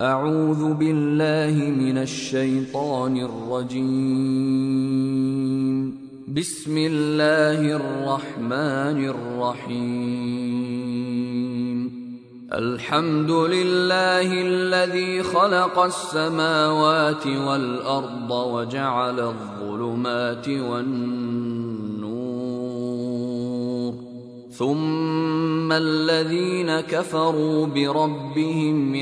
أعوذ بالله من الشيطان الرجيم. بسم الله الرحمن الرحيم. الحمد لله الذي خلق السماوات والأرض وجعل الظلمات والنور، ثم الذين كفروا بربهم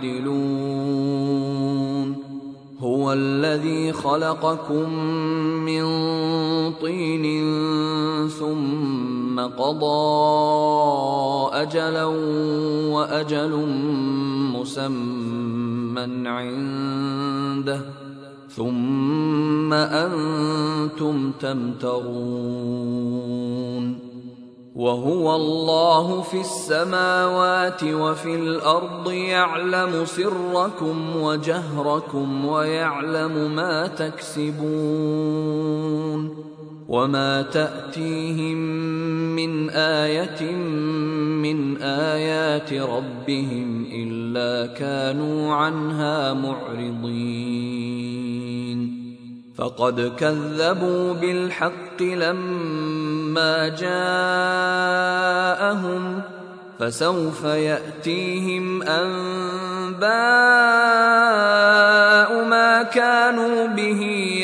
يعدلون. هو الذي خلقكم من طين ثم قضى أجلا وأجل مسمى عنده ثم أنتم تمترون. وهو الله في السماوات وفي الأرض يعلم سركم وجهركم ويعلم ما تكسبون. وما تأتيهم من آية من آيات ربهم إلا كانوا عنها معرضين. فقد كذبوا بالحق لما جاءهم، فسوف يأتيهم أنباء ما كانوا به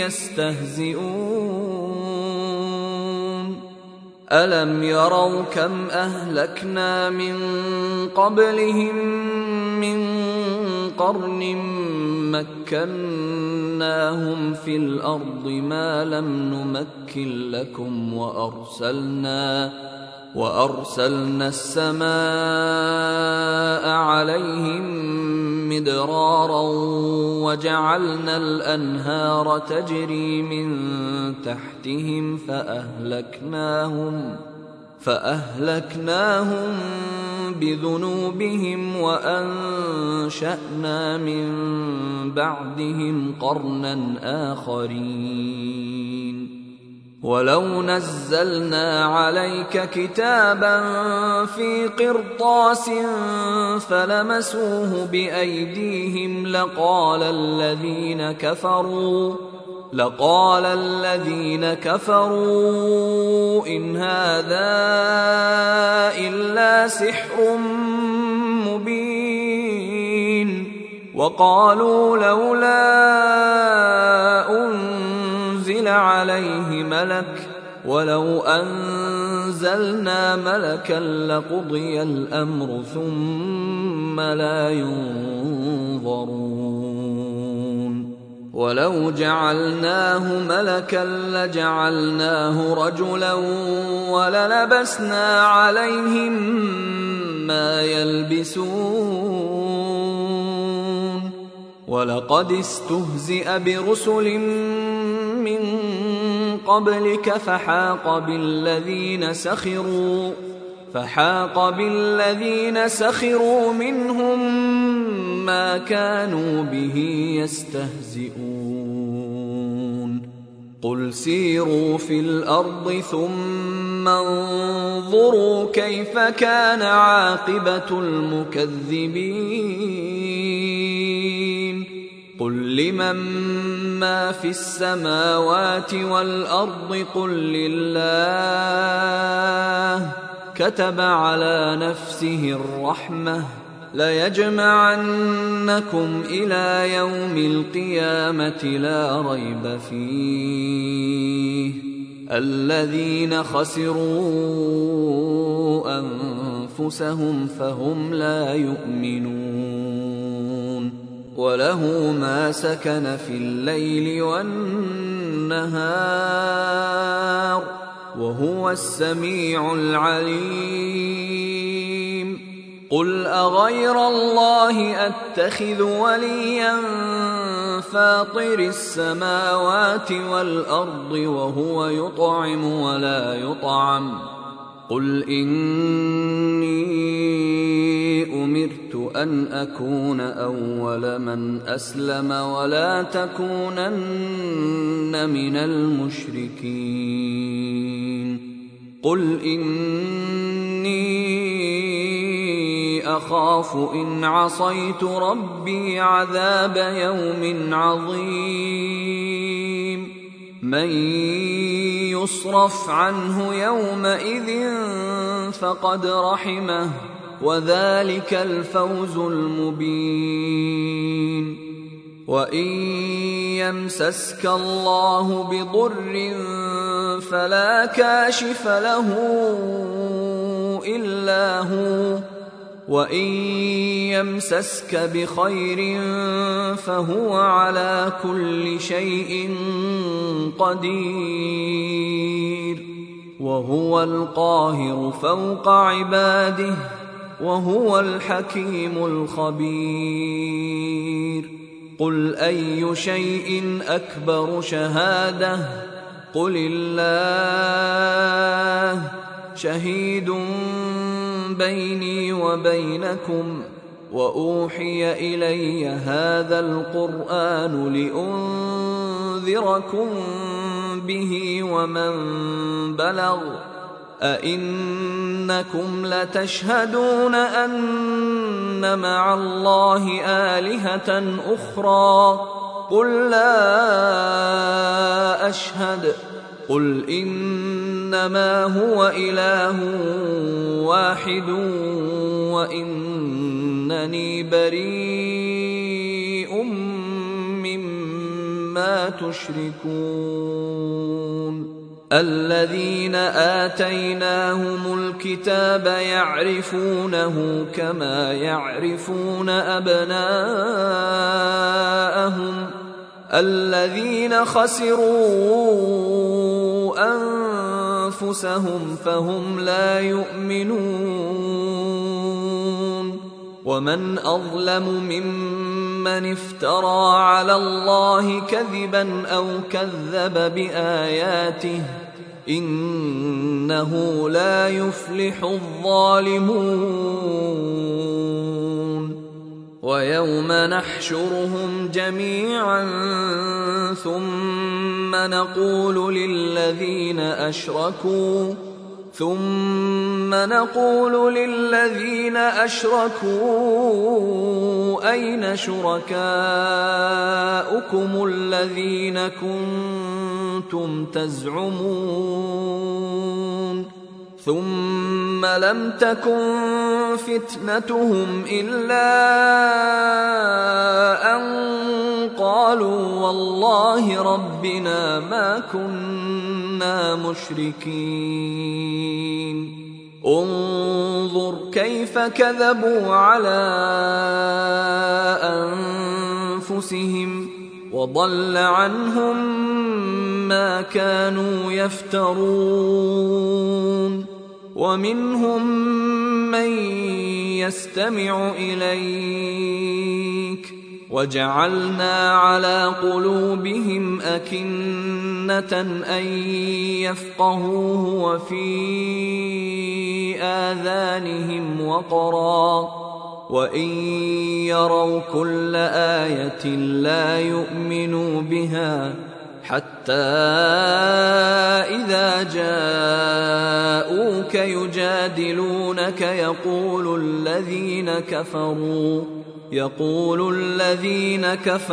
يستهزئون. ألم يروا كم أهلكنا من قبلهم من قرن مكناهم في الأرض ما لم نمكن لكم، وأرسلنا السماء عليهم مدرارا وجعلنا الأنهار تجري من تحتهم فأهلكناهم بذنوبهم وأنشأنا من بعدهم قرنا آخرين. ولو نزلنا عليك كتابا في قرطاس فلمسوه بأيديهم لقال الذين كفروا إن هذا إلا سحر مبين. وقالوا لولا أنزل عليه ملك، ولو أنزلنا ملكا لقضي الأمر ثم لا ينظرون. ولو جعلناه ملكا لجعلناه رجلا وللبسنا عليهم ما يلبسون. ولقد استهزئ برسل من قبلك فحاق بالذين سخروا منهم ما كانوا به يستهزئون. قل سيروا في الأرض ثم انظروا كيف كان عاقبة المكذبين. قل لمن ما في السماوات والأرض قل لله. كتب على نفسه الرحمة ليجمعنكم إلى يوم القيامة لا ريب فيه. الذين خسروا أنفسهم فهم لا يؤمنون. وله ما سكن في الليل والنهار وهو السميع العليم. قل أغير الله أتخذ وليا فاطر السماوات والأرض وهو يطعم ولا يطعم. قل إني أمرت أن أكون أول من أسلم ولا تكونن من المشركين. قل إني أخاف إن عصيت ربي عذاب يوم عظيم من يصرف عنه يومئذ فقد رحمه وذلك الفوز المبين وإن يمسسك الله بضر فلا كاشف له إلا هو وإن يمسسك بخير فهو على كل شيء قدير وهو القاهر فوق عباده وهو الحكيم الخبير قل أي شيء أكبر شهادة قل الله شهيد بيني وبينكم وأوحي إلي هذا القرآن لأنذركم به ومن بلغ أئنكم لتشهدون أن مع الله آلهة أخرى قل لا أشهد قل إنما هو إله واحد وإنني بريء مما تشركون الذين آتيناهم الكتاب يعرفونه كما يعرفون أبناءهم الذين خسروا أنفسهم فهم لا يؤمنون ومن أظلم ممن افترى على الله كذبا أو كذب بآياته إنه لا يفلح الظالمون ويوم نحشرهم جميعا ثم نقول للذين أشركوا أين شركاؤكم الذين كنتم تزعمون ثم لم تكن فتنتهم إلا أن قالوا والله ربنا ما كنا مشركين انظر كيف كذبوا على أنفسهم وضل عنهم ما كانوا يفترون ومنهم من يستمع إليك وجعلنا على قلوبهم أكنة أن يفقهوه وفي آذانهم وقرا وإن يروا كل آية لا يؤمنوا بها حتى إذا جاءوك يجادلونك يقول الذين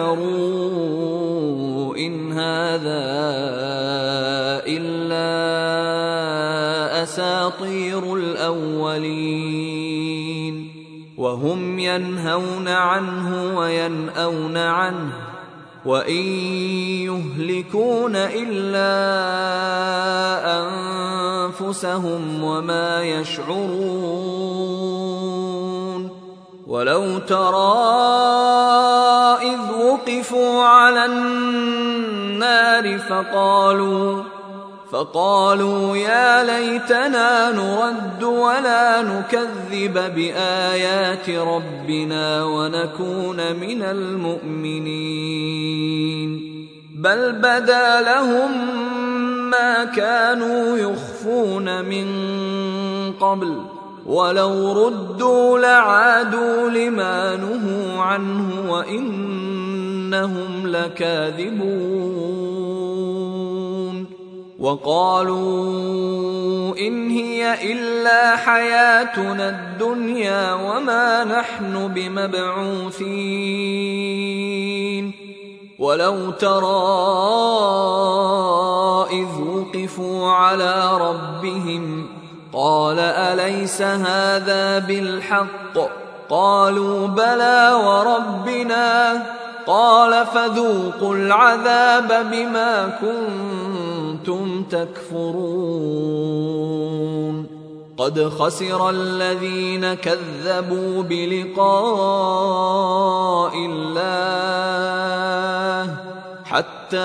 كفروا إن هذا إلا أساطير الأولين وهم ينهون عنه وينأون عنه وإن يهلكون إلا أنفسهم وما يشعرون ولو ترى إذ وقفوا على النار فقالوا يا ليتنا نرد ولا نكذب بآيات ربنا ونكون من المؤمنين بل بدا لهم ما كانوا يخفون من قبل ولو ردوا لعادوا لما نهوا عنه وإنهم لكاذبون وقالوا إن هي إلا حياتنا الدنيا وما نحن بمبعوثين ولو ترى إذ وقفوا على ربهم قال أليس هذا بالحق قالوا بلى وربنا قال فذوقوا العذاب بما كنتم تكفرون قد خسر الذين كذبوا بلقاء الله حتى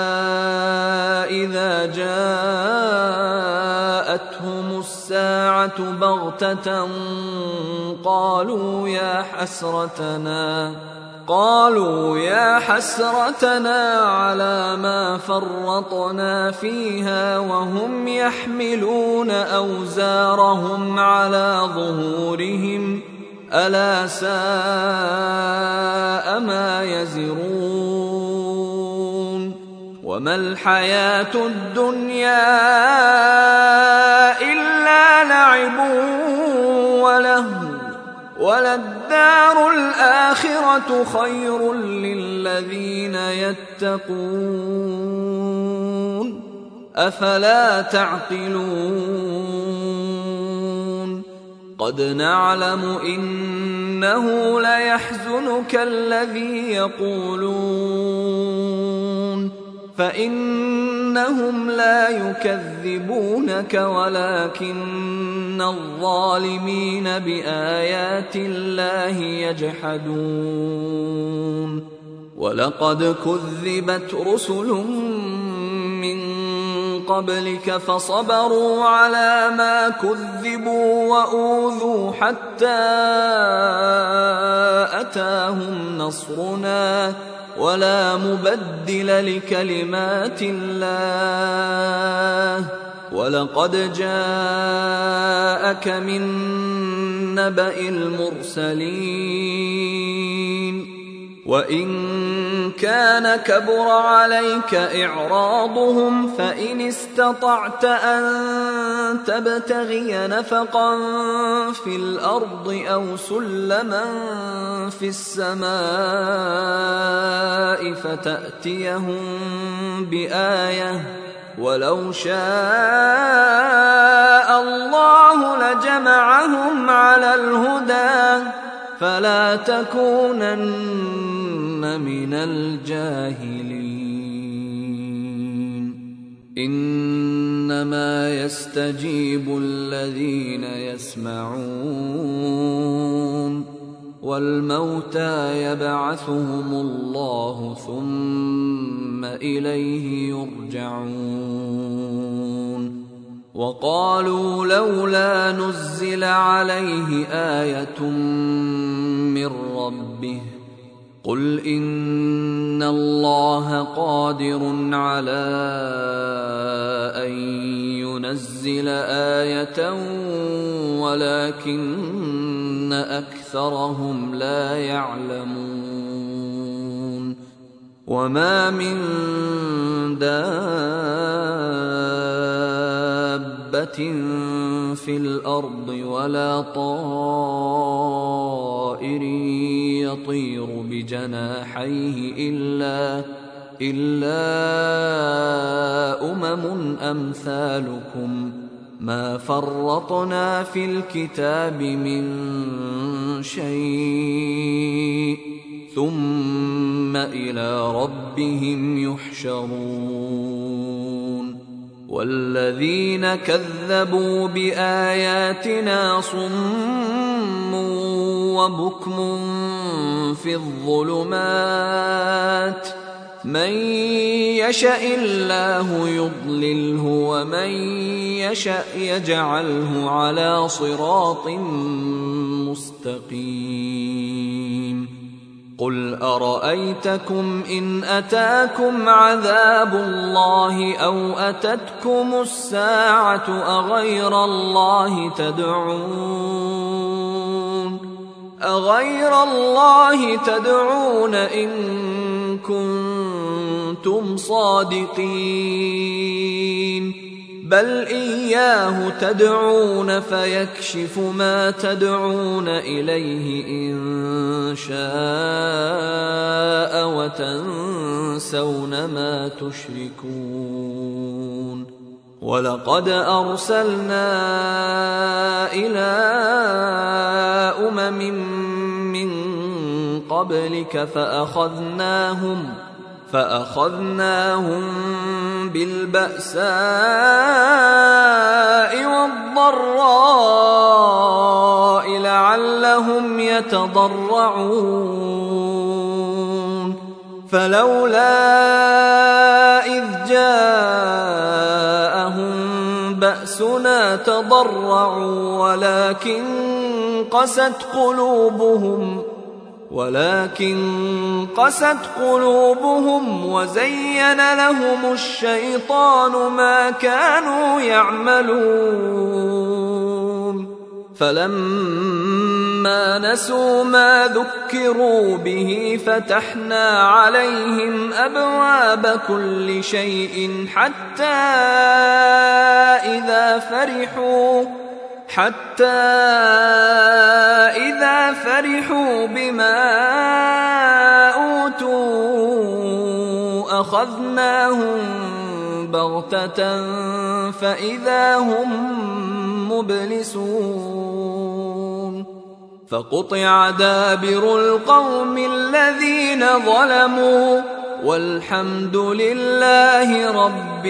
إذا جاءتهم الساعة بغتة قالوا يا حسرتنا على ما فرطنا فيها وهم يحملون أوزارهم على ظهورهم ألا ساء ما يزرون وما الحياة الدنيا إلا لعب ولهو وللدار الآخرة خير للذين يتقون أفلا تعقلون قد نعلم إنه ليحزنك الذي يقولون فإنهم لا يكذبونك ولكن الظالمين بآيات الله يجحدون ولقد كذبت رسل من قبلك فصبروا على ما كذبوا وأوذوا حتى أتاهم نصرنا ولا مبدل لكلمات الله ولقد جاءك من نبأ المرسلين وإن كان كبر عليك إعراضهم فإن استطعت أن تبتغي نفقا في الأرض أو سلما في السماء فتأتيهم بآية ولو شاء الله لجمعهم على الهدى فلا تكونن من الجاهلين إنما يستجيب الذين يسمعون والموتى يبعثهم الله ثم إليه يرجعون وقالوا لولا نزل عليه آية من ربه قل إن الله قادر على أن ينزل آية ولكن أكثرهم لا يعلمون وما من دابة في الأرض ولا طائر يطير بجناحيه إلا أمم أمثالكم ما فرطنا في الكتاب من شيء ثم إلى ربهم يحشرون والذين كذبوا بآياتنا صم وبكم في الظلمات من يشاء الله يضلله ومن يشاء يجعله على صراط مستقيم قل أرأيتكم إن أتاكم عذاب الله أو أتتكم الساعة أغير الله تدعون إن كنتم صادقين بل إياه تدعون فيكشف ما تدعون إليه إن شاء وتنسون ما تشركون ولقد أرسلنا إلى أمم من قبلك فأخذناهم بالبأساء والضراء لعلهم يتضرعون فلولا إذ جاءهم بأسنا تضرعوا ولكن قست قلوبهم وزين لهم الشيطان ما كانوا يعملون فلما نسوا ما ذكروا به فتحنا عليهم أبواب كل شيء حتى إذا فرحوا بما أوتوا أخذناهم بغتة فإذا هم مبلسون فقطع دابر القوم الذين ظلموا والحمد لله رب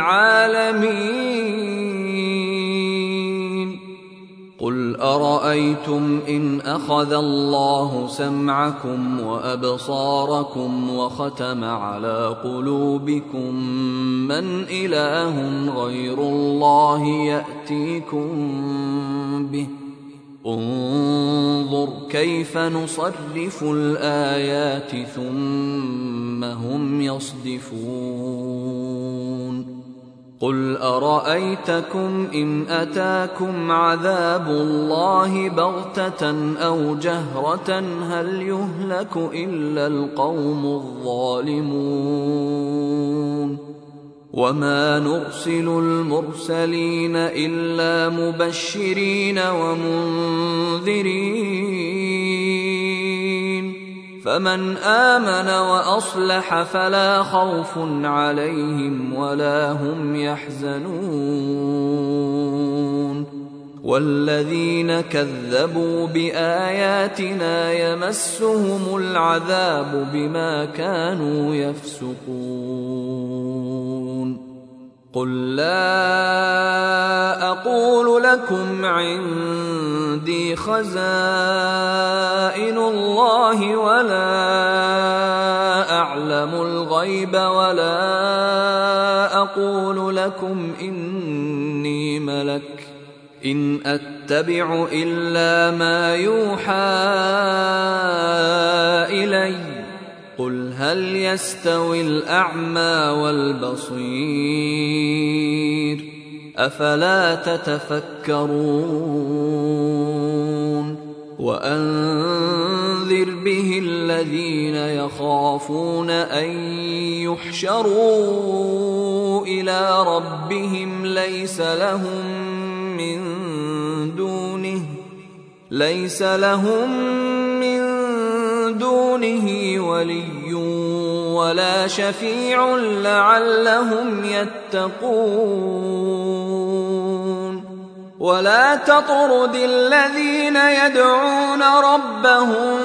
العالمين قل أرأيتم إن أخذ الله سمعكم وأبصاركم وختم على قلوبكم من إله غير الله يأتيكم به انظر كيف نصرف الآيات ثم هم يصدفون قل أرأيتكم إن أتاكم عذاب الله بغتة أو جهرة هل يهلك إلا القوم الظالمون وما نرسل المرسلين إلا مبشرين ومنذرين فمن آمن وأصلح فلا خوف عليهم ولا هم يحزنون والذين كذبوا بآياتنا يمسهم العذاب بما كانوا يفسقون قل لا أقول لكم عندي خزائن الله ولا أعلم الغيب ولا أقول لكم إني ملك إن أتبع إلا ما يوحى إلي قل هل يستوي الأعمى والبصير أفلا تتفكرون وأنذر به الذين يخافون أن يحشروا إلى ربهم ليس لهم من دونه ولي ولا شفيع لعلهم يتقون ولا تطرد الذين يدعون ربهم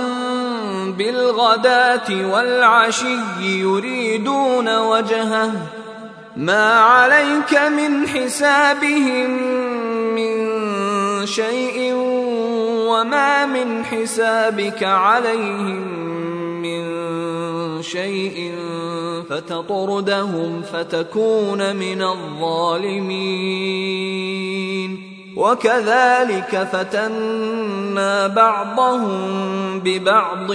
بالغداة والعشي يريدون وجهه ما عليك من حسابهم من شيء وما من حسابك عليهم من شيء فتطردهم فتكون من الظالمين وكذلك فتنا بعضهم ببعض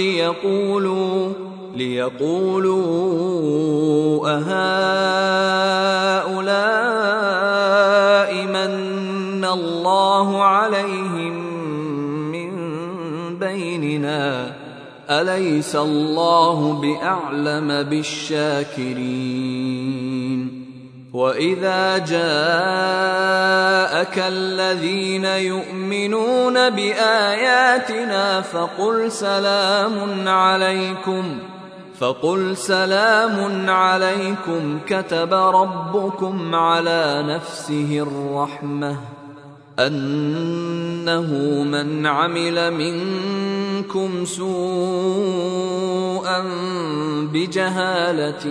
ليقولوا أهؤلاء من الله عليهم من بيننا أليس الله بأعلم بالشاكرين وإذا جاءك الذين يؤمنون بآياتنا فقل سلام عليكم كتب ربكم على نفسه الرحمة أنه من عمل منكم سوءا بجهالة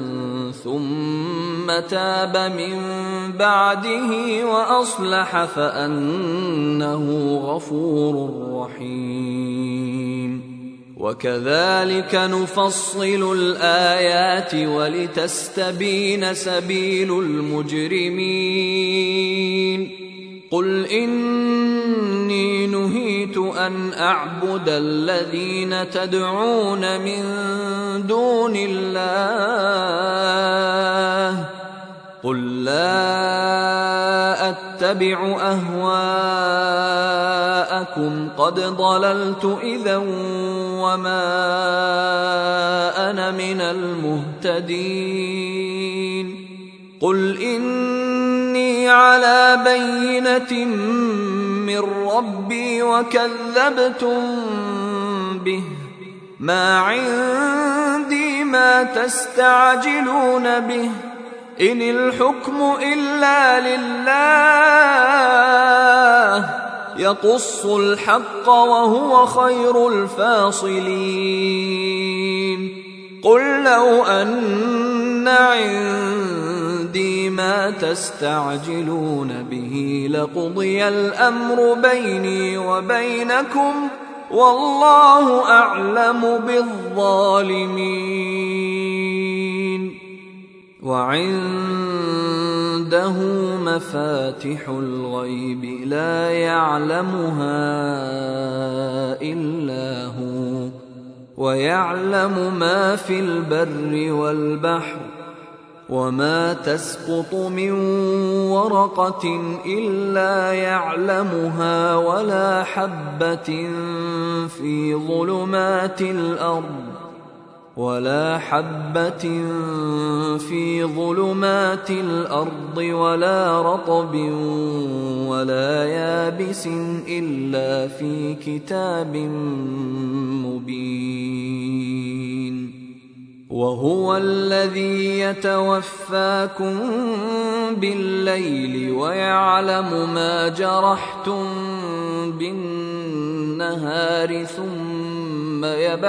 ثم تاب من بعده وأصلح فأنه غفور رحيم وكذلك نفصل الآيات ولتستبين سبيل المجرمين قل إني نهيت أن أعبد الذين تدعون من دون الله قل لا أتبع أهواءكم قد ضللت إذا وما أنا من المهتدين قل إني على بينة من ربي وكذبتم به ما عندي ما تستعجلون به إن الحكم إلا لله يقص الحق وهو خير الفاصلين قل لو أن عندي ما تستعجلون به لقضي الأمر بيني وبينكم والله أعلم بالظالمين وعنده مفاتح الغيب لا يعلمها إلا هو ويعلم ما في البر والبحر وما تسقط من ورقة إلا يعلمها ولا حبة في ظلمات الأرض ولا رطب ولا يابس إلا في كتاب مبين وهو الذي يتوفاكم بالليل ويعلم ما جرحتم بالنهار ثم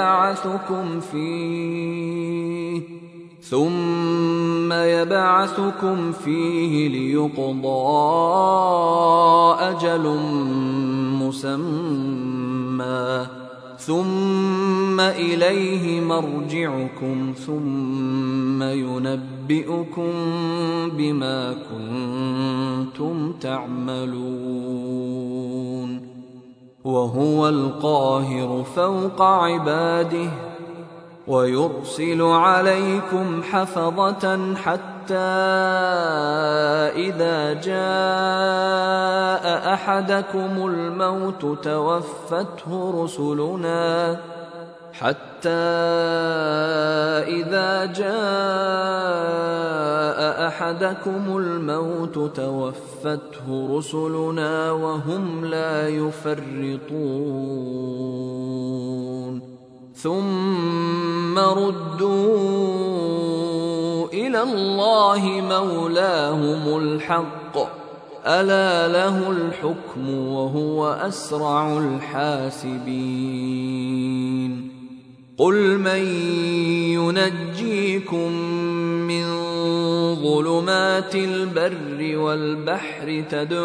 يبعثكم فيه ليقضى أجل مسمى ثم إليه مرجعكم ثم ينبئكم بما كنتم تعملون وهو القاهر فوق عباده ويرسل عليكم حفظة حتى إذا جاء أحدكم الموت توفته رسلنا وهم لا يفرطون ثم ردوا إلى الله مولاهم الحق ألا له الحكم وهو أسرع الحاسبين قل من ينجيكم من ظلمات البر والبحر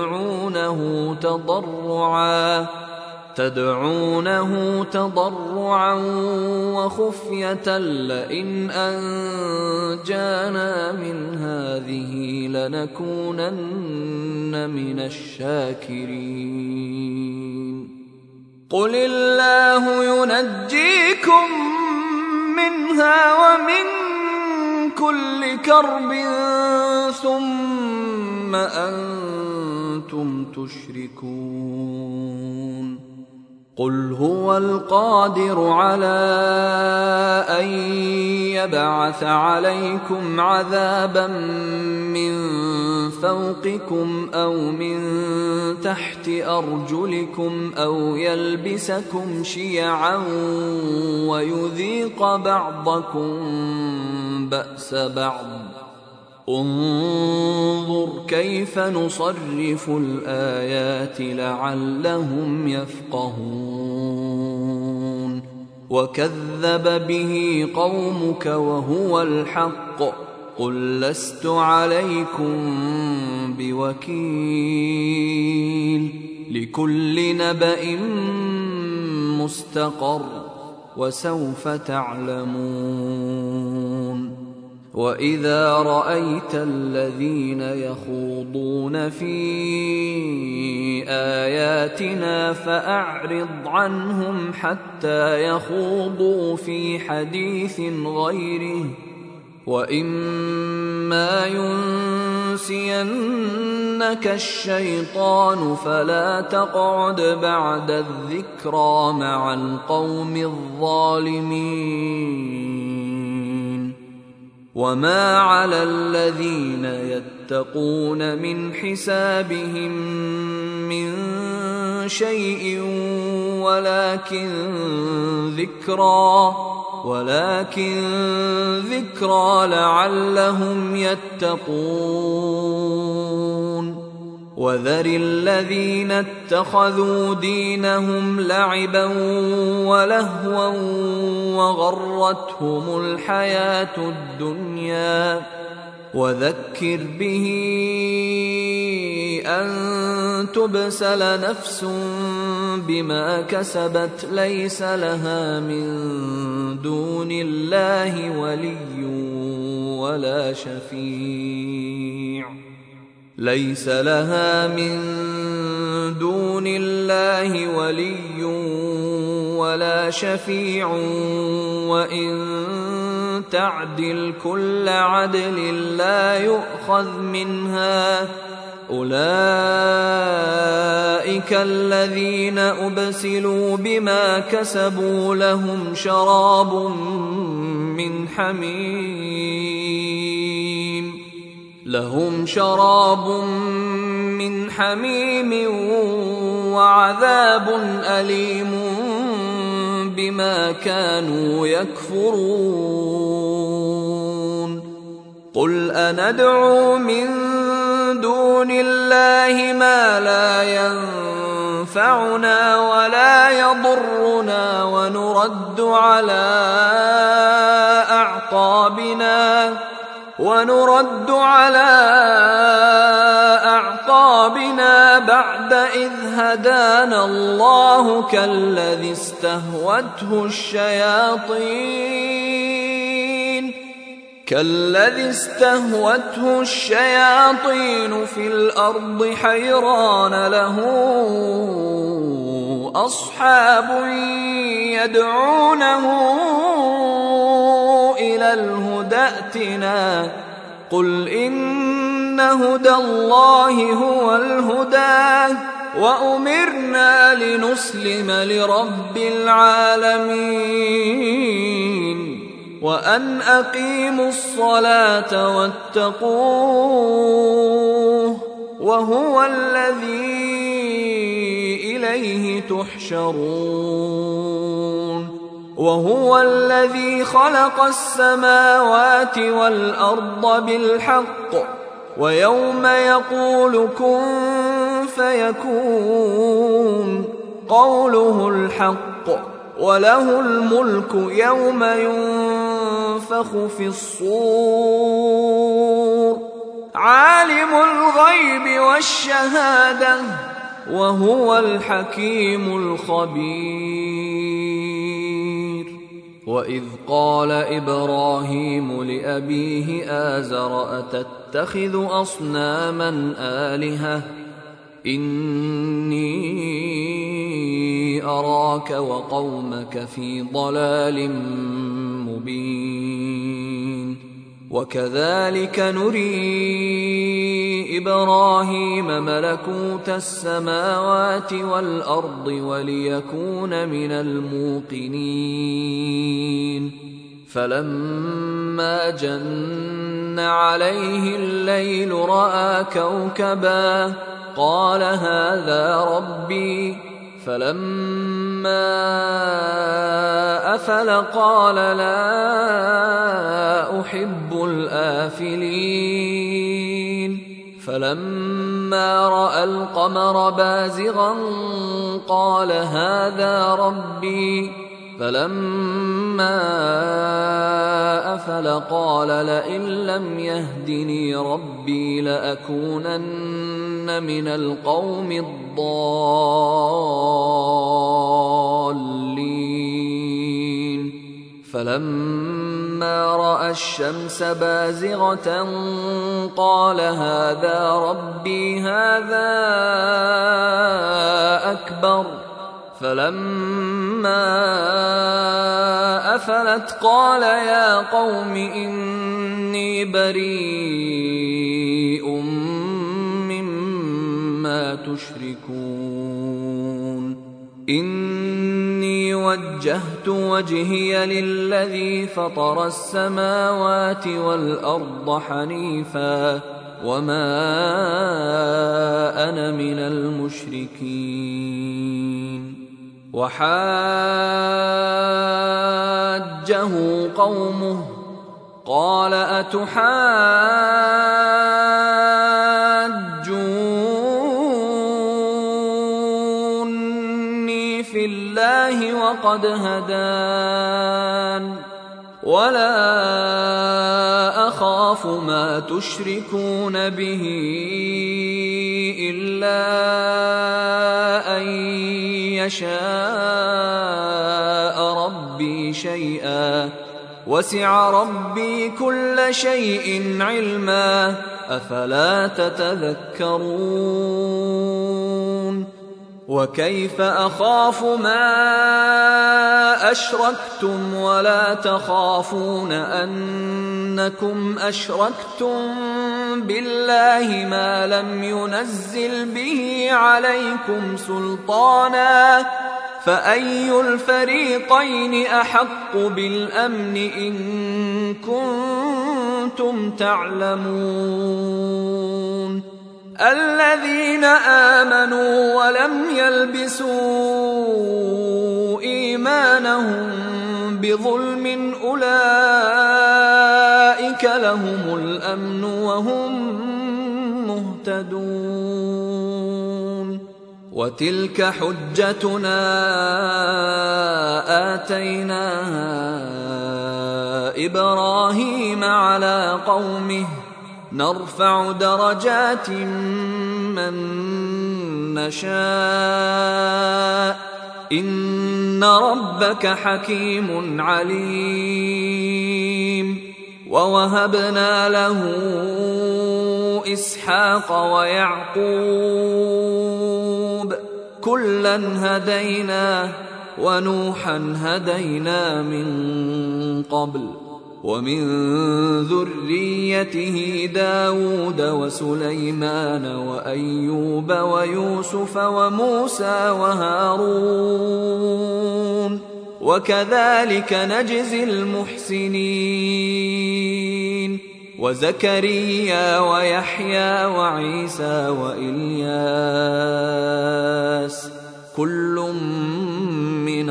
تدعونه تضرعا وخفية لئن أنجانا من هذه لنكونن من الشاكرين قل الله ينجيكم منها ومن كل كرب ثم أنتم تشركون قل هو القادر على أن يبعث عليكم عذابا من فوقكم أو من تحت أرجلكم أو يلبسكم شيعا ويذيق بعضكم بأس بعض. انظر كيف نصرف الآيات لعلهم يفقهون. وكذب به قومك وهو الحق قل لست عليكم بوكيل. لكل نبأ مستقر وسوف تعلمون. وإذا رأيت الذين يخوضون في آياتنا فأعرض عنهم حتى يخوضوا في حديث غيره، وإما ينسينك الشيطان فلا تقعد بعد الذكرى مع القوم الظالمين. وما على الذين يتقون من حسابهم من شيء ولكن ذكرى لعلهم يتقون. وذر الذين اتخذوا دينهم لعبا ولهوا وغرتهم الحياة الدنيا، وذكر به أن تبسل نفس بما كسبت ليس لها من دون الله ولي ولا شفيع وإن تعدل كل عدل لا يؤخذ منها. أولئك الذين أبسلوا بما كسبوا لهم شراب من حميم وعذاب أليم بما كانوا يكفرون. قل أندعو من دون الله ما لا ينفعنا ولا يضرنا ونرد على أعقابنا بعد إذ هدانا الله كالذي استهوته الشياطين في الأرض حيران له أصحاب يدعونه إلى الهدى ائتنا. قل إن هدى الله هو الهدى وأمرنا لنسلم لرب العالمين وأن أقيموا الصلاة واتقوه وهو الذي إليه تحشرون. وهو الذي خلق السماوات والأرض بالحق ويوم يقول كن فيكون قوله الحق وله الملك يوم ينفخ في الصور عالم الغيب والشهادة وهو الحكيم الخبير. وإذ قال إبراهيم لأبيه آزر أتتخذ أصناما آلهة إني أراك وقومك في ضلال مبين. وكذلك نري إبراهيم ملكوت السماوات والأرض وليكون من الموقنين فلما جن عليه الليل رأى كوكبا قال هذا ربي فلما أفل قال لا أحب الآفلين فلما رأى القمر بازغا قال هذا ربي فلما أفل قال لئن لم يهدني ربي لأكونن من القوم الضالين فلما رأى الشمس بازغة قال هذا ربي هذا أكبر فلما أفلت قال يا قوم إني بريء مما تشركون إني وجهت وجهي للذي فطر السماوات والأرض حنيفا وما أنا من المشركين وحاجه قومه قال أتحاجوني في الله وقد هدان ولا أخاف ما تشركون به إلا أن يشاء ربي شيئا وسع ربي كل شيء علما أفلا تتذكرون وكيف أخاف ما أشركتم ولا تخافون أنكم أشركتم بالله ما لم ينزل به عليكم سلطانا فأي الفريقين أحق بالأمن إن كنتم تعلمون الذين آمنوا ولم يلبسوا إيمانهم بظلم أولئك لهم الأمن وهم مهتدون وتلك حجتنا آتيناها إبراهيم على قومه نرفع درجات من نشاء إن ربك حكيم عليم ووهبنا له إسحاق ويعقوب كلا هدينا ونوحا هدينا من قبل ومن ذريته داود وسليمان وأيوب ويوسف وموسى وهارون وكذلك نجزي المحسنين وزكريا ويحيى وعيسى وإلياس كل من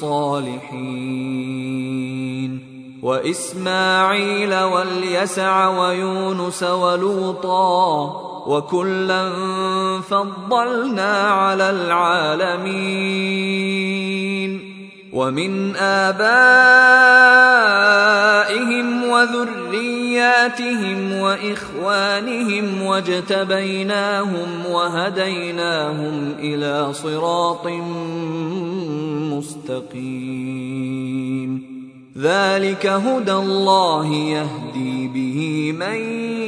الصالحين وإسماعيل واليسع ويونس ولوطا وكلا فضلنا على العالمين ومن آبائهم وذرياتهم وإخوانهم واجتبيناهم وهديناهم إلى صراط مستقيم ذلك هدى الله يهدي به من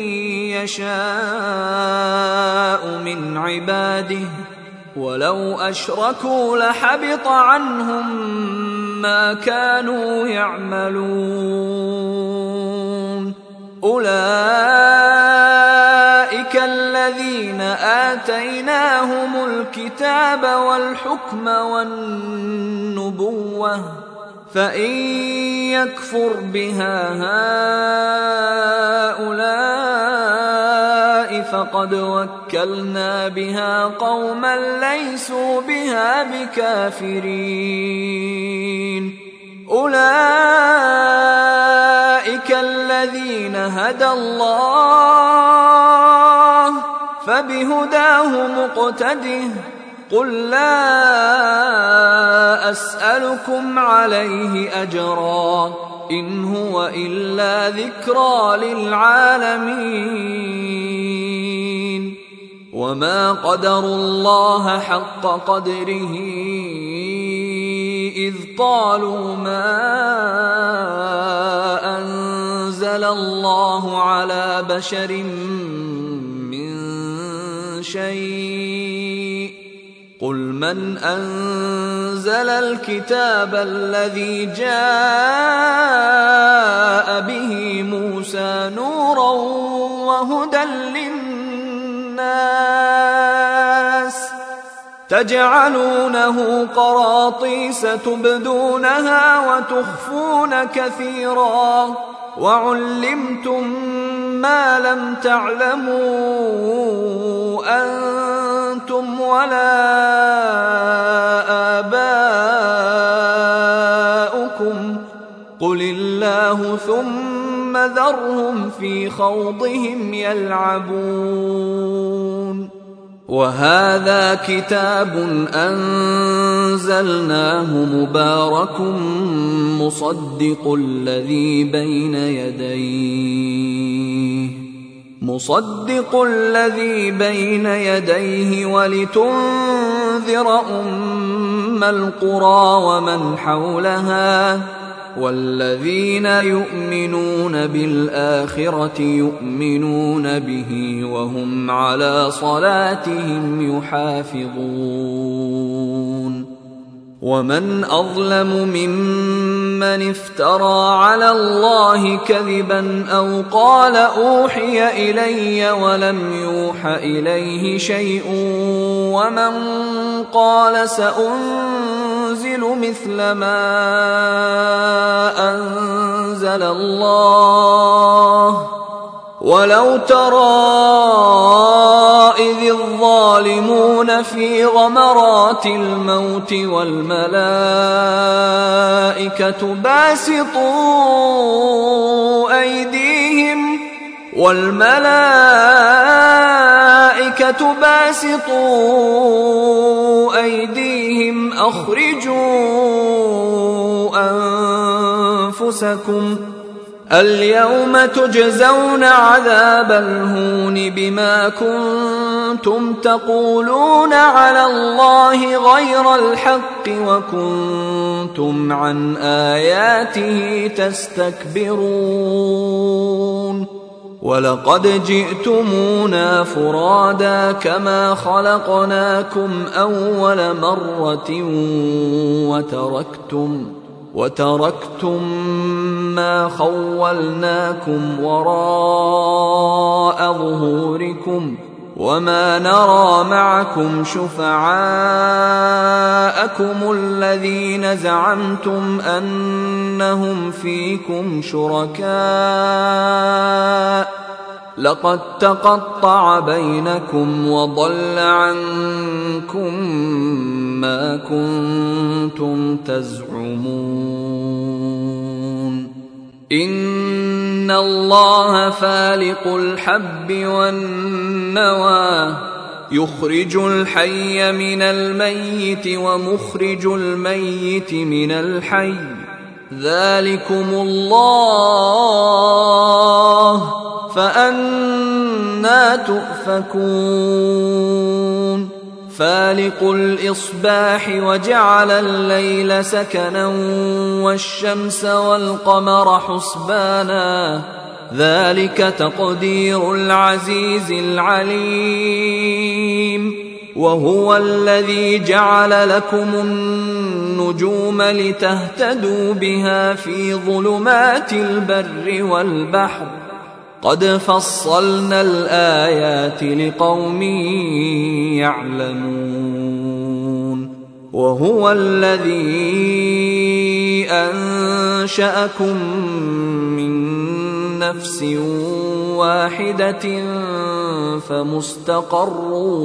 يشاء من عباده ولو أشركوا لحبط عنهم ما كانوا يعملون أولئك الذين آتيناهم الكتاب والحكم والنبوة فإن يكفر بها هؤلاء فقد وكلنا بها قوما ليسوا بها بكافرين. أولئك الذين هدى الله فبهداه مقتده. قل لا أسألكم عليه أجرا إن هو إلا ذكرى للعالمين. وما قدروا الله حق قدره إذ قالوا ما أنزل الله على بشر من شيء قل من أنزل الكتاب الذي جاء به موسى نورا وهدى للناس تجعلونه قراطيس تبدونها وتخفون كثيرا وعلمتم ما لم تعلموا أنتم ولا آباؤكم قل الله ثم ذرهم في خوضهم يلعبون. وهذا كتاب أنزلناه مبارك مصدق الذي بين يديه ولتنذر أم القرى ومن حولها والذين يؤمنون بالآخرة يؤمنون به وهم على صلاتهم يحافظون. ومن أظلم ممن افترى على الله كذبا أو قال أوحي إلي ولم يوح إليه شيء ومن قال سأنزل مثل ما أنزل الله ولو ترى إذ الظالمون في غمرات الموت والملائكة باسطوا أيديهم أخرجوا أنفسكم اليوم تجزون عذاب الهون بما كنتم تقولون على الله غير الحق وكنتم عن آياته تستكبرون. ولقد جئتمونا فرادا كما خلقناكم أول مرة وتركتم ما خولناكم وراء ظهوركم وما نرى معكم شفعاءكم الذين زعمتم أنهم فيكم شركاء لقد تقطع بينكم وضل عنكم ما كنتم تزعمون. إن الله فالق الحب والنوى يخرج الحي من الميت ومخرج الميت من الحي ذلكم الله فأنى تؤفكون. فالق الإصباح وجعل الليل سكنا والشمس والقمر حسبانا ذلك تقدير العزيز العليم. وهو الذي جعل لكم النجوم لتهتدوا بها في ظلمات البر والبحر قد فصلنا الآيات لقوم يعلمون وهو الذي أنشأكم من نفس واحدة فمستقر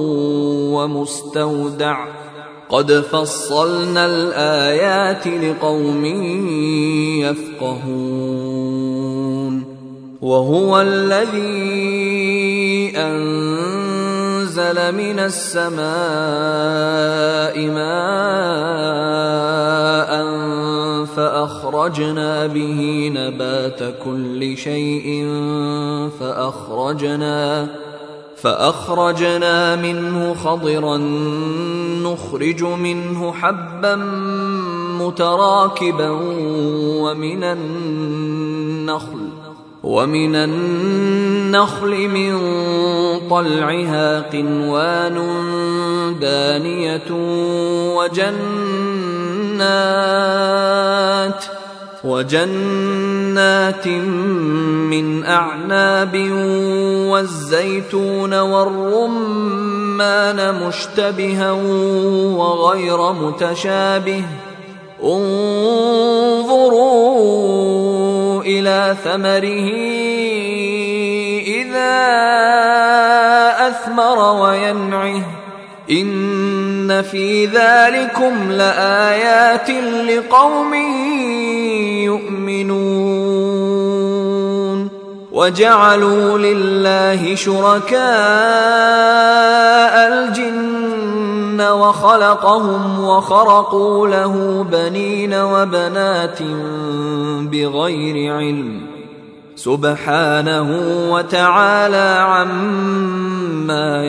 ومستودع قد فصلنا الآيات لقوم يفقهون وهو الذي أنزل من السماء ماء فأخرجنا به نبات كل شيء فأخرجنا منه خضرا نخرج منه حبا متراكبا ومن النخل من طلعها قنوان دانية وجنات من أعناب والزيتون والرمان مشتبها وغير متشابه انظروا إلى ثمره إذا أثمر وينعه إن في ذلكم لآيات لقوم يؤمنون وجعلوا لله شركاء الجن وخلقهم وخرقوا له بنين وبنات بغير علم سبحانه وتعالى عما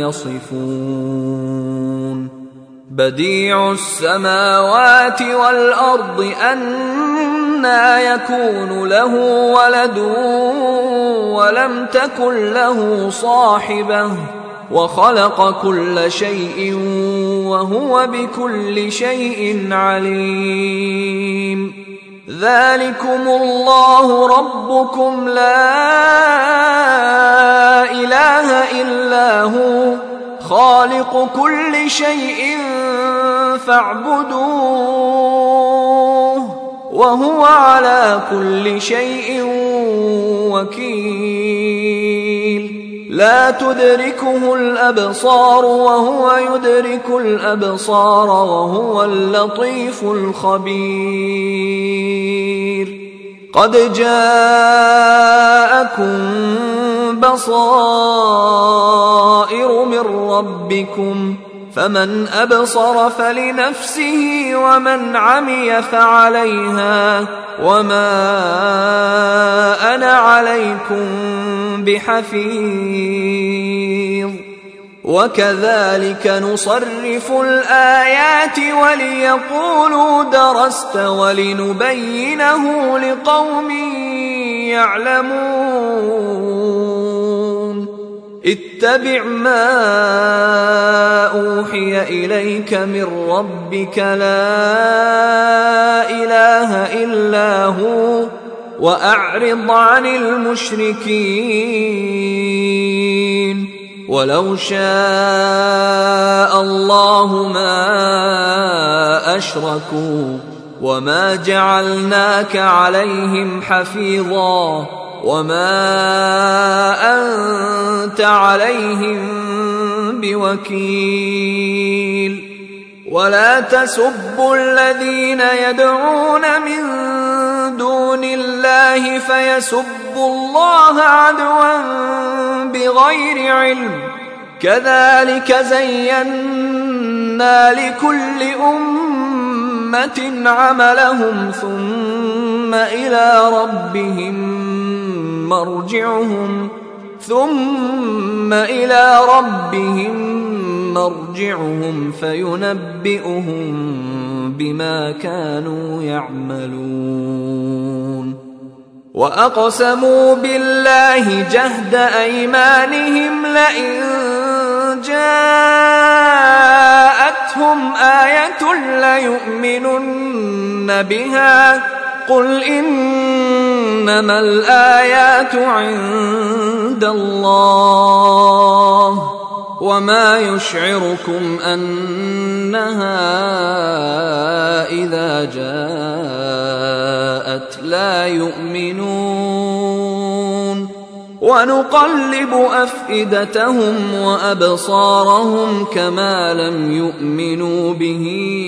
يصفون بديع السماوات والأرض أنى يكون له ولد ولم تكن له صاحبة وخلق كل شيء وهو بكل شيء عليم ذلكم الله ربكم لا إله إلا هو خالق كل شيء فاعبدوه وهو على كل شيء وكيل لا تدركه الأبصار وهو يدرك الأبصار وهو اللطيف الخبير قد جاءكم بصائر من ربكم فمن أبصر فلنفسه ومن عمي فعليها وما أنا عليكم بحفيظ وكذلك نصرف الآيات وليقولوا درست ولنبينه لقوم يعلمون اتبع ما أوحي إليك من ربك لا إله إلا هو وأعرض عن المشركين ولو شاء الله ما أشركوا وما جعلناك عليهم حفيظا وما أنت عليهم بوكيل ولا تسبوا الذين يدعون من دون الله فيسبوا الله عدوا بغير علم كذلك زينا لكل أمة عملهم ثم إلى ربهم مرجعهم فينبئهم بما كانوا يعملون وأقسموا بالله جهد أيمانهم لئن جاءتهم آية ليؤمنن بها قل إن إنما الآيات عند الله وما يشعركم أنها إذا جاءت لا يؤمنون ونقلب أفئدتهم وأبصارهم كما لم يؤمنوا به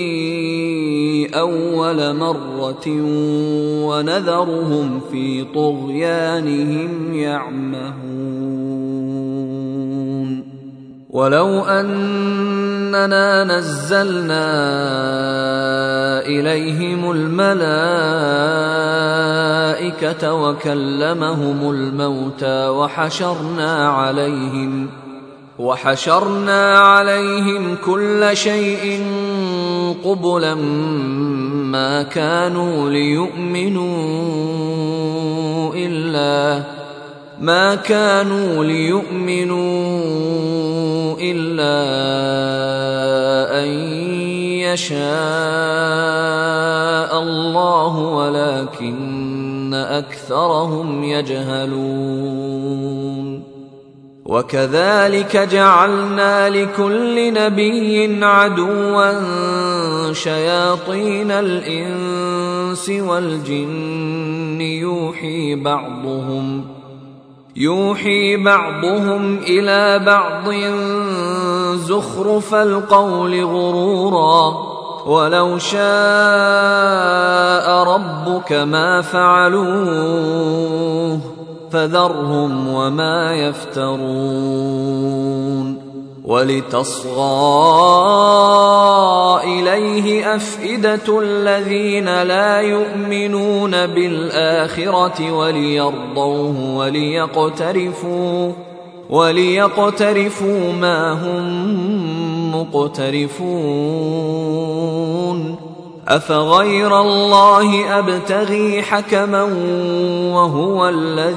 أول مرة ونذرهم في طغيانهم يعمهون ولو أننا نزلنا إليهم الملائكة وكلمهم الموتى وحشرنا عليهم كل شيء قبلا ما كانوا ليؤمنوا إلا أن يشاء الله ولكن أكثرهم يجهلون وكذلك جعلنا لكل نبي عدوا شياطين الإنس والجن يوحي بعضهم إلى بعض زخرف القول غرورا ولو شاء ربك ما فعلوه فذرهم وما يفترون ولتصغى إليه أفئدة الذين لا يؤمنون بالآخرة وليرضوه وليقترفوا ما هم مقترفون أفغير الله أبتغي حكما وهو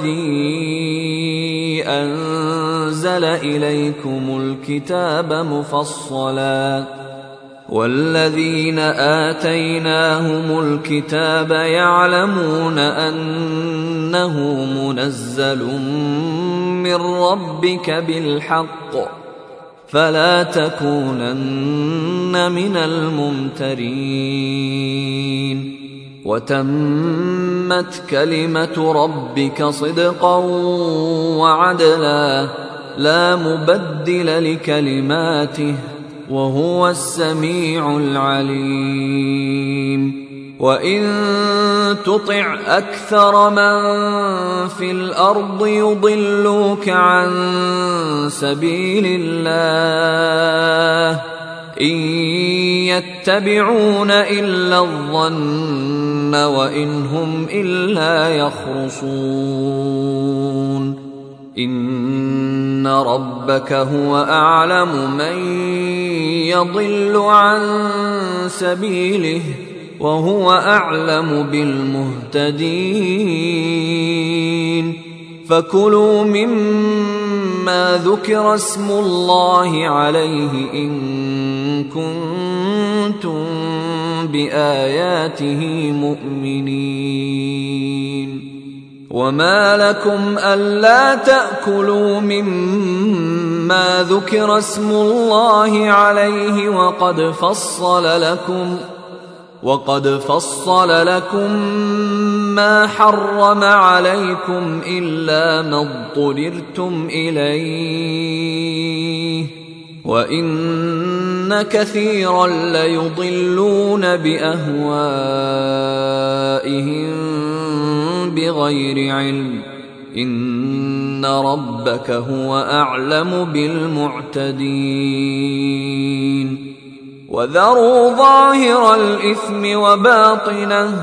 الذي أنزل إليكم الكتاب مفصلا والذين آتيناهم الكتاب يعلمون أنه منزل من ربك بالحق فلا تكونن من الممترين وتمت كلمة ربك صدقا وعدلا لا مبدل لكلماته وهو السميع العليم وإن تطع أكثر من في الأرض يضلوك عن سبيل الله إن يتبعون إلا الظن وإن هم إلا يخرصون إن ربك هو أعلم من يضل عن سبيله وهو أعلم بالمهتدين فكلوا مما ذكر اسم الله عليه إن كنتم بآياته مؤمنين وما لكم ألا تأكلوا مما ذكر اسم الله عليه وقد فصل لكم ما حرم عليكم إلا ما اضطررتم إليه وإن كثيرا ليضلون بأهوائهم بغير علم إن ربك هو أعلم بالمعتدين وذروا ظاهر الإثم وباطنه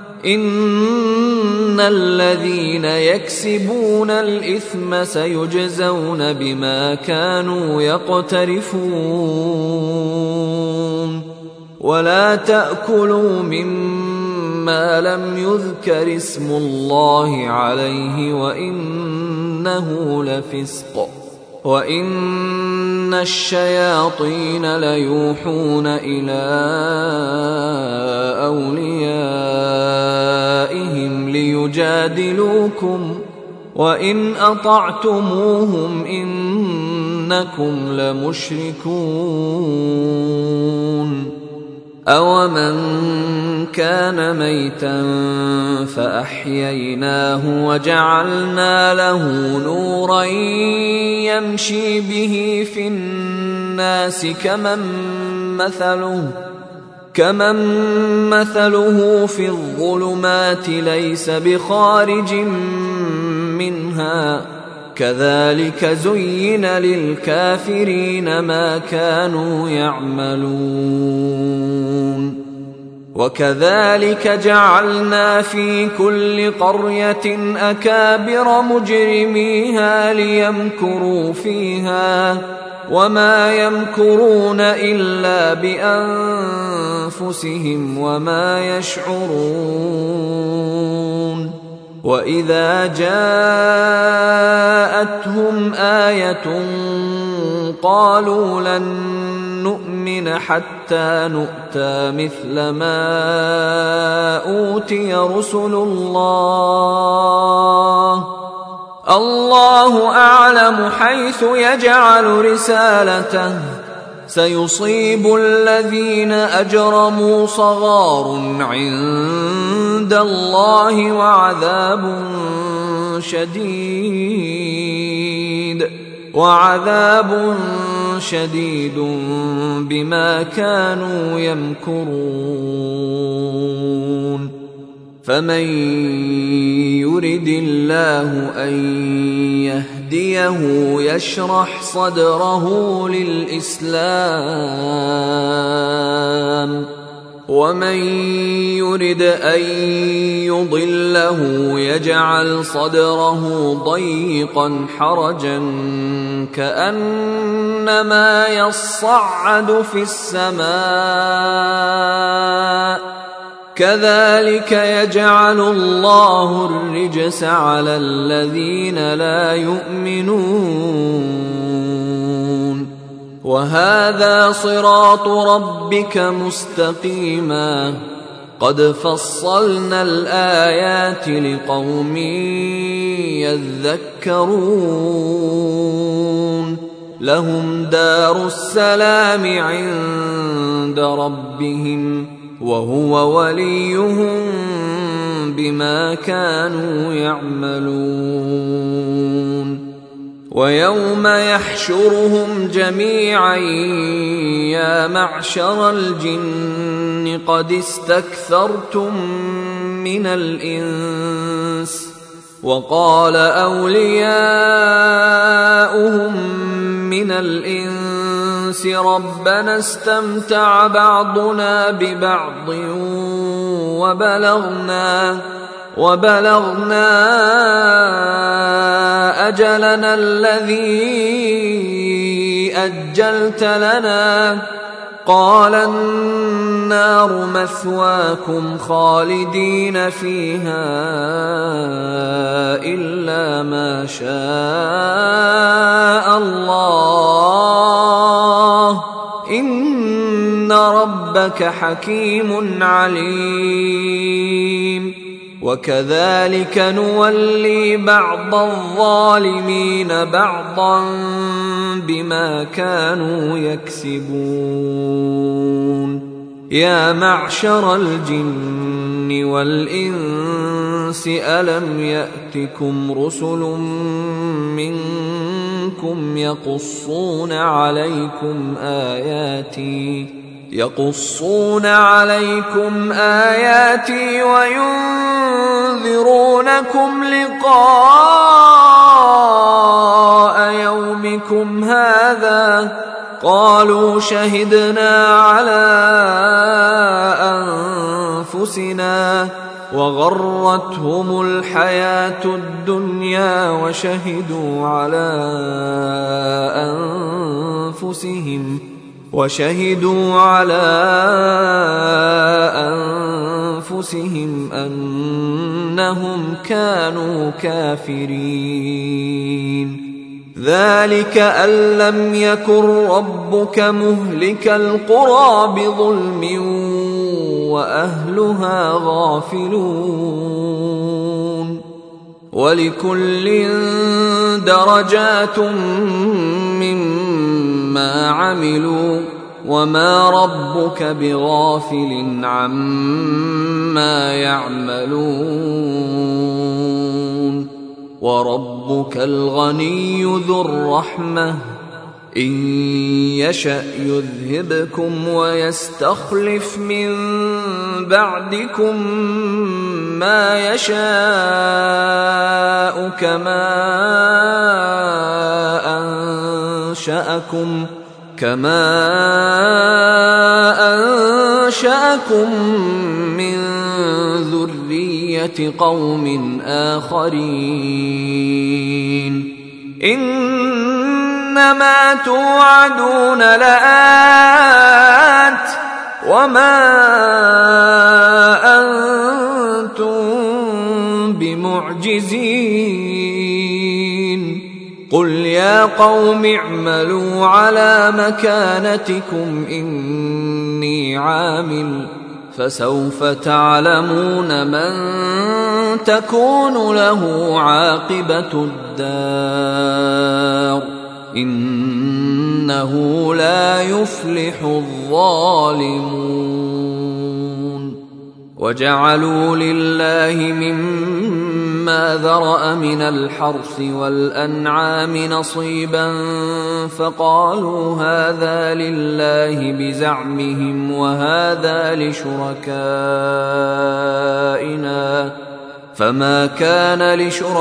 إن الذين يكسبون الإثم سيجزون بما كانوا يقترفون ولا تأكلوا مما لم يذكر اسم الله عليه وإنه لفسق وإن الشياطين ليوحون إلى أوليائهم ليجادلوكم وإن أطعتموهم إنكم لمشركون أومن كان ميتا فأحييناه وجعلنا له نورا يمشي به في الناس كمن مثله في الظلمات ليس بخارج منها كذلك زين للكافرين ما كانوا يعملون وكذلك جعلنا في كل قرية أكابر مجرميها ليمكروا فيها وما يمكرون إلا بأنفسهم وما يشعرون وإذا جاءتهم آية قالوا لن نؤمن حتى نؤتى مثل ما أوتي رسل الله أعلم حيث يجعل رسالته سيصيب الذين أجرموا صغار عند الله وعذاب شديد بما كانوا يمكرون فمن يرد الله أن يهديه يشرح صدره للإسلام ومن يرد أن يضله يجعل صدره ضيقا حرجا كأنما يصعد في السماء كذلك يجعل الله الرجس على الذين لا يؤمنون وهذا صراط ربك مستقيما قد فصلنا الآيات لقوم يذكرون لهم دار السلام عند ربهم وهو وليهم بما كانوا يعملون ويوم يحشرهم جميعا يا معشر الجن قد استكثرتم من الإنس وقال أولياؤهم من الإنس ربنا استمتع بعضنا ببعض وبلغنا أجلنا الذي أجلت لنا قال النار مثواكم خالدين فيها إلا ما شاء الله إن ربك حكيم عليم وكذلك نولي بعض الظالمين بعضا بما كانوا يكسبون يا معشر الجن والإنس ألم يأتكم رسل منكم يقصون عليكم آياتي وينذرونكم لقاء يومكم هذا قالوا شهدنا على أنفسنا وغرتهم الحياة الدنيا وشهدوا على أنفسهم أنهم كانوا كافرين ذلك أن لم يكن ربك مهلك القرى بظلم وأهلها غافلون ولكل درجات مما عملوا وما ربك بغافل عما يعملون وربك الغني ذو الرحمة إن يشأ يذهبكم ويستخلف من بعدكم ما يشاء كما أنشأكم من ذرية قوم آخرين إنما توعدون لآت وما أنتم بمعجزين قل يا قوم اعملوا على مكانتكم إني عامل فسوف تعلمون من تكون له عاقبة الدار إنه لا يفلح الظالمون وجعلوا لله مما ذرأ من الحرث والأنعام نصيبا فقالوا هذا لله بزعمهم وهذا لشركائنا فما كان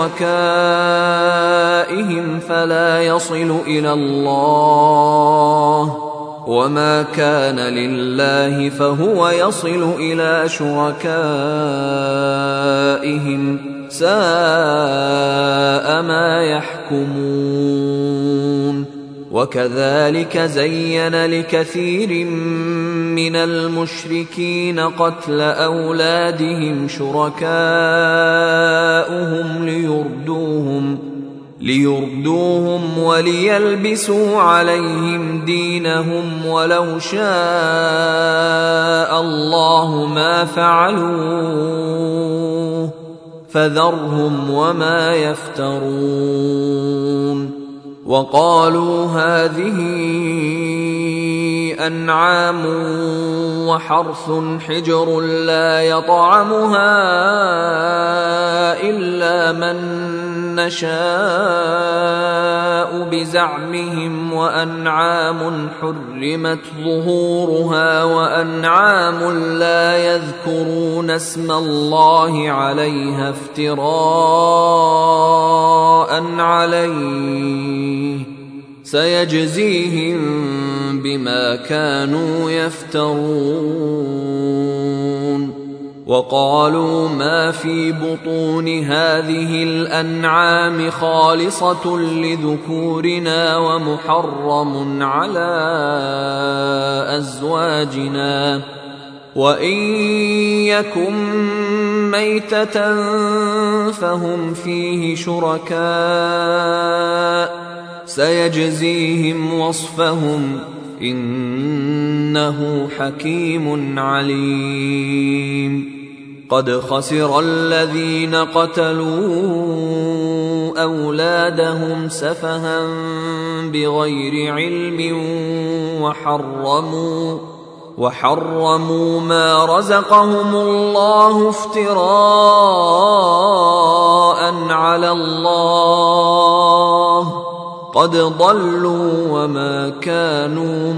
لشركائهم فلا يصل إلى الله وما كان لله فهو يصل إلى شركائهم ساء ما يحكمون وكذلك زين لكثير من المشركين قتل أولادهم شركاؤهم ليردوهم وليلبسوا عليهم دينهم ولو شاء الله ما فعلوه فذرهم وما يفترون وقالوا هذه أنعام وحرث حجر لا يطعمها إلا من نشاء بزعمهم وأنعام حرمت ظهورها وأنعام لا يذكرون اسم الله عليها افتراء عليه سيجزيهم بما كانوا يفترون وقالوا ما في بطون هذه الأنعام خالصة لذكورنا ومحرم على أزواجنا وإن يكن ميتة فهم فيه شركاء سيجزيهم وصفهم إنه حكيم عليم قد خسر الذين قتلوا أولادهم سفها بغير علم وحرموا ما رزقهم الله افتراء على الله قد ضلوا وما كانوا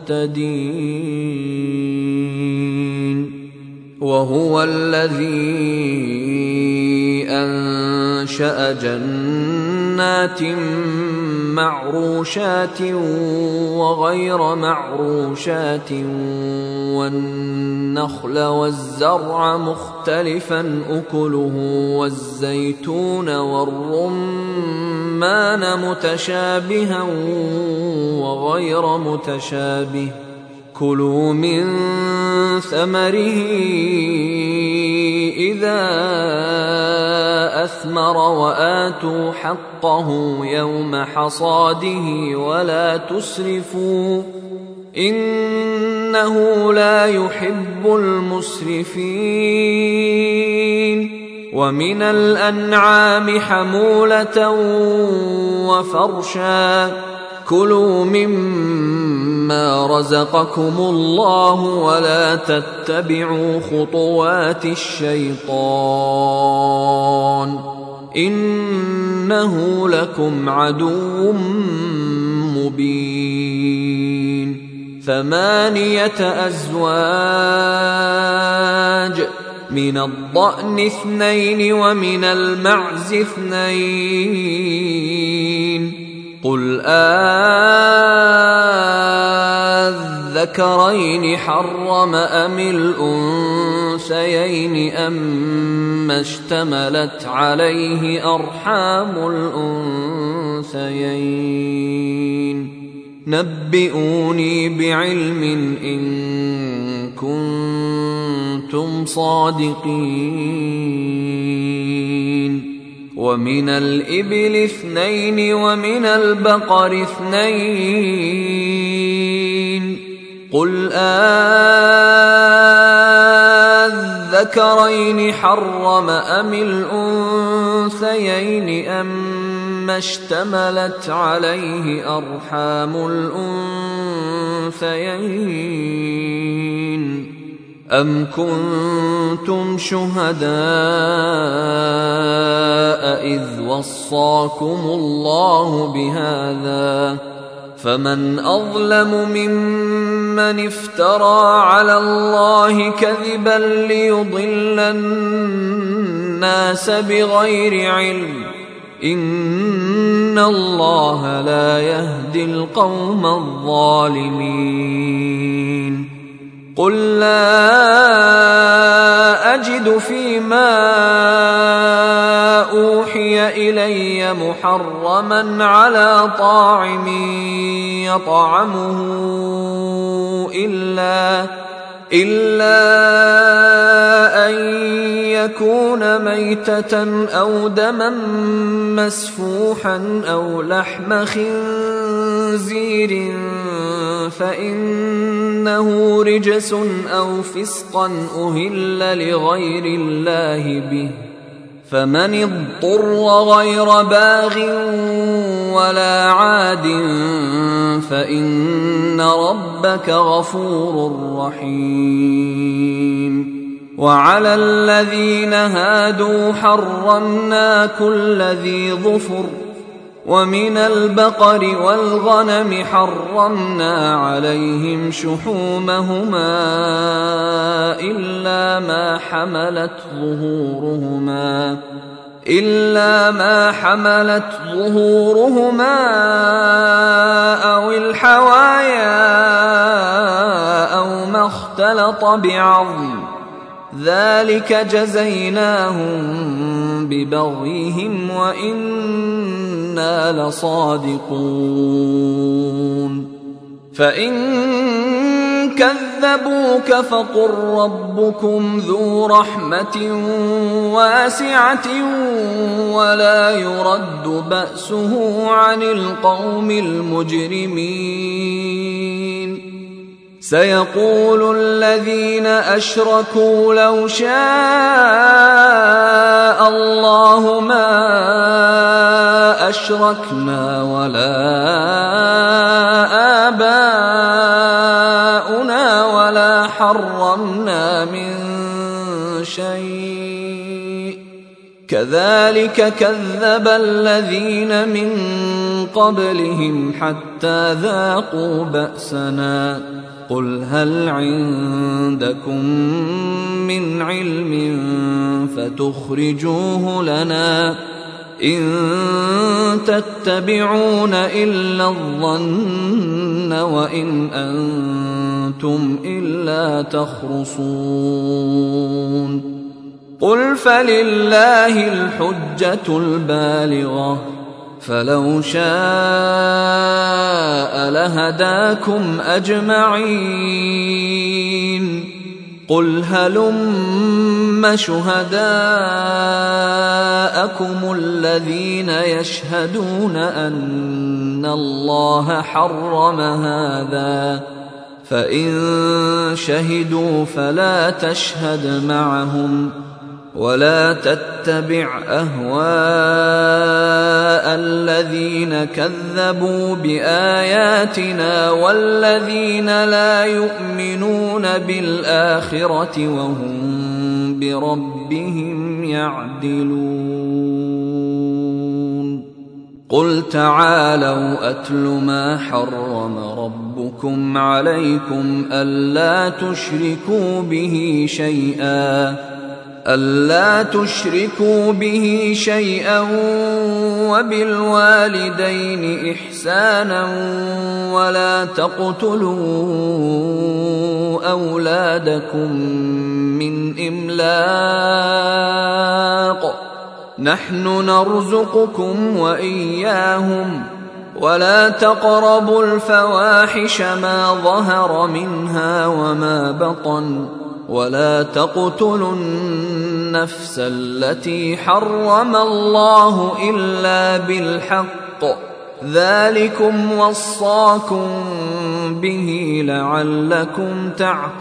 مهتدين وهو الذي أنشأ جنات معروشات وغير معروشات والنخل والزرع مختلفا أكله والزيتون والرمان متشابها وغير متشابه كلوا من ثمره إذا أثمر وآتوا حقه يوم حصاده ولا تسرفوا إنه لا يحب المسرفين. ومن الأنعام حمولة وفرشا كلوا مما رزقكم الله ولا تتبعوا خطوات الشيطان إنه لكم عدو مبين. 8 أزواج من الضأن 2 ومن المعز 2 قل أذكرين حرم أم الأنثيين أما اشتملت عليه أرحام الأنثيين نبئوني بعلم إن كنتم صادقين. ومن الإبل 2 ومن البقر 2 قل أذكرين حرم أم الأنثيين أما اشتملت عليه أرحام الأنثيين أم كنتم شهداء إذ وصاكم الله بهذا فمن أظلم ممن افترى على الله كذبا ليضل الناس بغير علم إن الله لا يهدي القوم الظالمين. قل لا أجد فيما أوحي إلي محرما على طاعم يطعمه إلا أن يكون ميتة أو دما مسفوحا أو لحم خنزير فإنه رجس أو فسقا أهل لغير الله به فمن اضطر غير باغ ولا عاد فإن ربك غفور رحيم. وعلى الذين هادوا حرمنا كل ذي ظفر ومن البقر والغنم حرمنا عليهم شحومهما إلا ما حملت ظهورهما أو الحوايا أو ما اختلط بعظم ذلك جزيناهم ببغيهم وإنا لصادقون. فإن كذبوك فقل ربكم ذو رحمة واسعة ولا يرد بأسه عن القوم المجرمين. سيقول الذين أشركوا لو شاء الله ما أشركنا ولا آباؤنا ولا حرمنا من شيء كذلك كذب الذين من قبلهم حتى ذاقوا بأسنا. قل هل عندكم من علم فتخرجوه لنا إن تتبعون إلا الظن وإن أنتم إلا تخرصون. قل فلله الحجة البالغة فلو شاء لهداكم أجمعين. قل هلم شهداءكم الذين يشهدون أن الله حرم هذا، فإن شهدوا فلا تشهد معهم، ولا تتبع أهواء الذين كذبوا بآياتنا والذين لا يؤمنون بالآخرة وهم بربهم يعدلون. قل تعالوا أتل ما حرم ربكم عليكم ألا تشركوا به شيئا وبالوالدين إحسانا ولا تقتلوا أولادكم من إملاق، نحن نرزقكم وإياهم، ولا تقربوا الفواحش ما ظهر منها وما بطن، ولا تقتلوا النفس التي حرم الله إلا بالحق، ذلكم وصاكم به لعلكم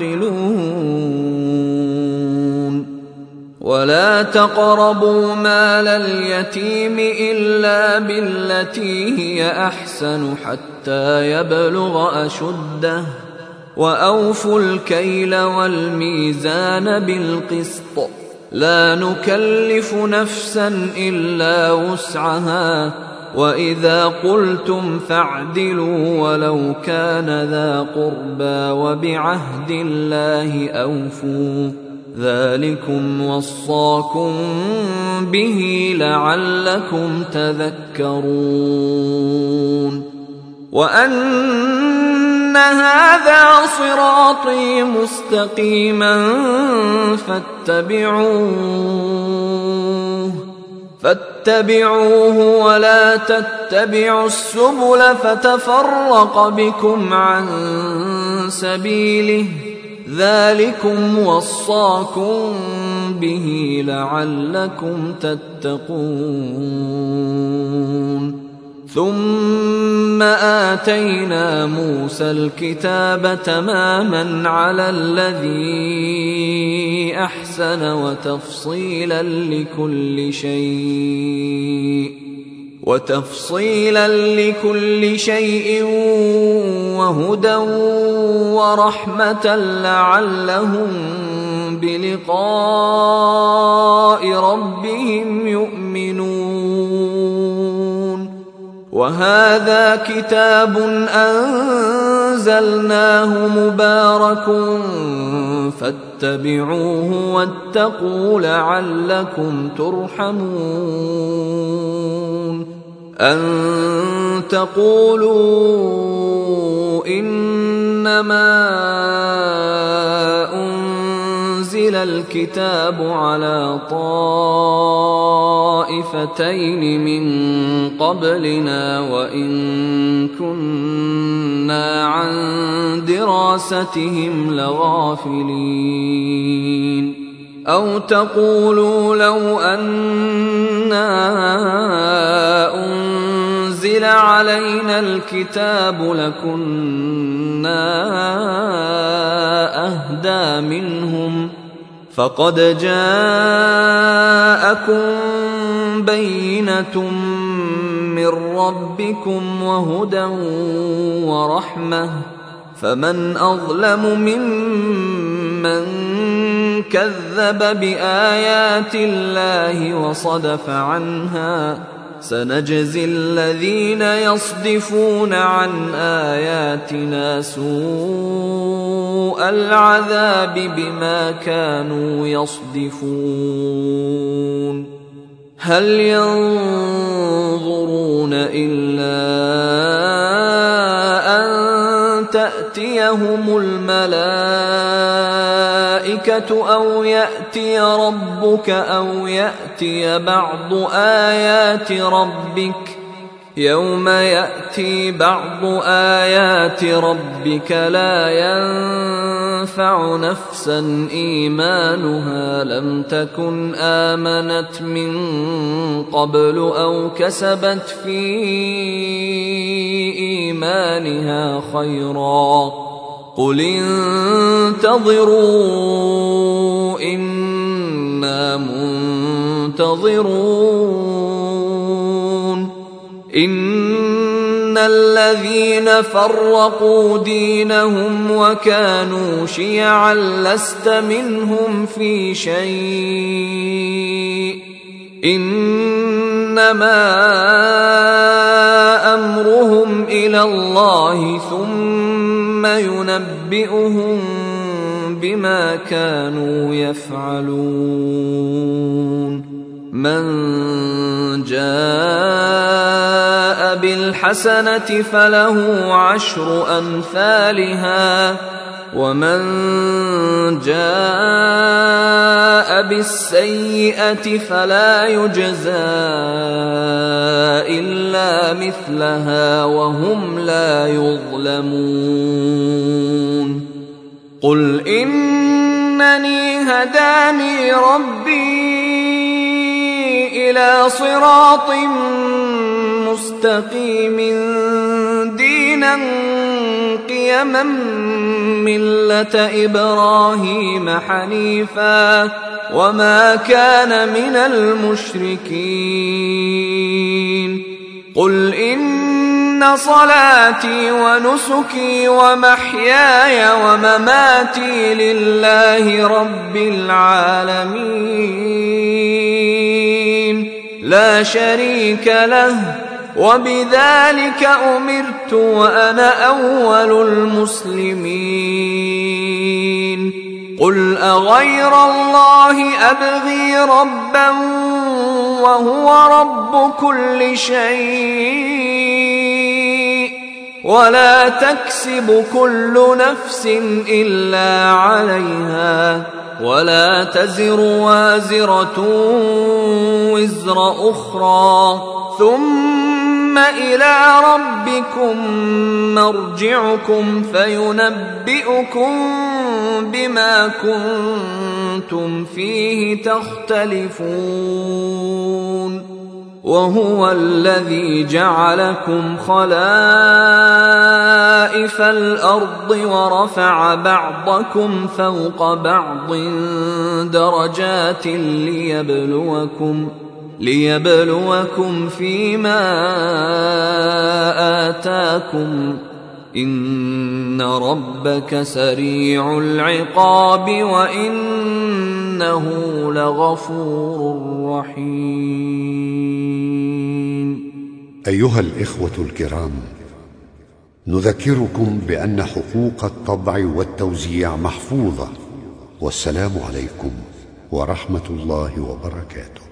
تعقلون. ولا تقربوا مال اليتيم إلا بالتي هي أحسن حتى يبلغ أشده، وأوفوا الكيل والميزان بالقسط، لا نكلف نفسا إلا وسعها، وإذا قلتم فاعدلوا ولو كان ذا قربى، وبعهد الله أوفوا، ذلكم وصاكم به لعلكم تذكرون. وأن هذا صراطي مستقيما فاتبعوه ولا تتبعوا السبل فتفرق بكم عن سبيله، ذلكم وصاكم به لعلكم تتقون. ثم آتينا موسى الكتاب تماما على الذي أحسن وتفصيلا لكل شيء وهدى ورحمة لعلهم بلقاء ربهم يؤمنون. وهذا كتاب أنزلناه مبارك فاتبعوه واتقوا لعلكم ترحمون. أن تقولوا إنما أنزل الكتاب على طائفتين من قبلنا وإن كنا عن دراستهم لغافلين. أو تقولوا لو أنا أنزل علينا الكتاب لكنا أهدى منهم، فقد جاءكم بينة من ربكم وهدى ورحمة، فمن أظلم ممن كذب بآيات الله وصدف عنها، سنجزي الذين يصدفون عن آياتنا سوء العذاب بما كانوا يصدفون. هل ينظرون إلا أن تأتيهم الملائكة أو يأتي ربك أو يأتي بعض آيات ربك، يوم يأتي بعض آيات ربك لا ينفع نفسا إيمانها لم تكن آمنت من قبل أو كسبت في إيمانها خيرا قل انتظروا إنا منتظرون إن الذين فرقوا دينهم وكانوا شيعا لست منهم في شيء إنما أمرهم إلى الله ثم ينبئهم بما كانوا يفعلون من جاء بالحسنة فله 10 أمثالها ومن جاء بالسيئة فلا يجزى إلا مثلها وهم لا يظلمون قل إنني هداني ربي إلى صراط مستقيم دينا قيما ملة إبراهيم حنيفا وما كان من المشركين قل إن صلاتي ونسكي ومحياي ومماتي لله رب العالمين لا شريك له وبذلك أمرت وأنا أول المسلمين قل أغير الله أبغي ربا وهو رب كل شيء ولا تكسب كل نفس إلا عليها ولا تزر وازرة وزر أخرى ثم إلى ربكم مرجعكم فينبئكم بما كنتم فيه تختلفون وهو الذي جعلكم خلائف الأرض ورفع بعضكم فوق بعض درجات ليبلوكم فيما آتاكم إن ربك سريع العقاب وإنه لغفور رحيم. أيها الإخوة الكرام، نذكركم بأن حقوق الطبع والتوزيع محفوظة، والسلام عليكم ورحمة الله وبركاته.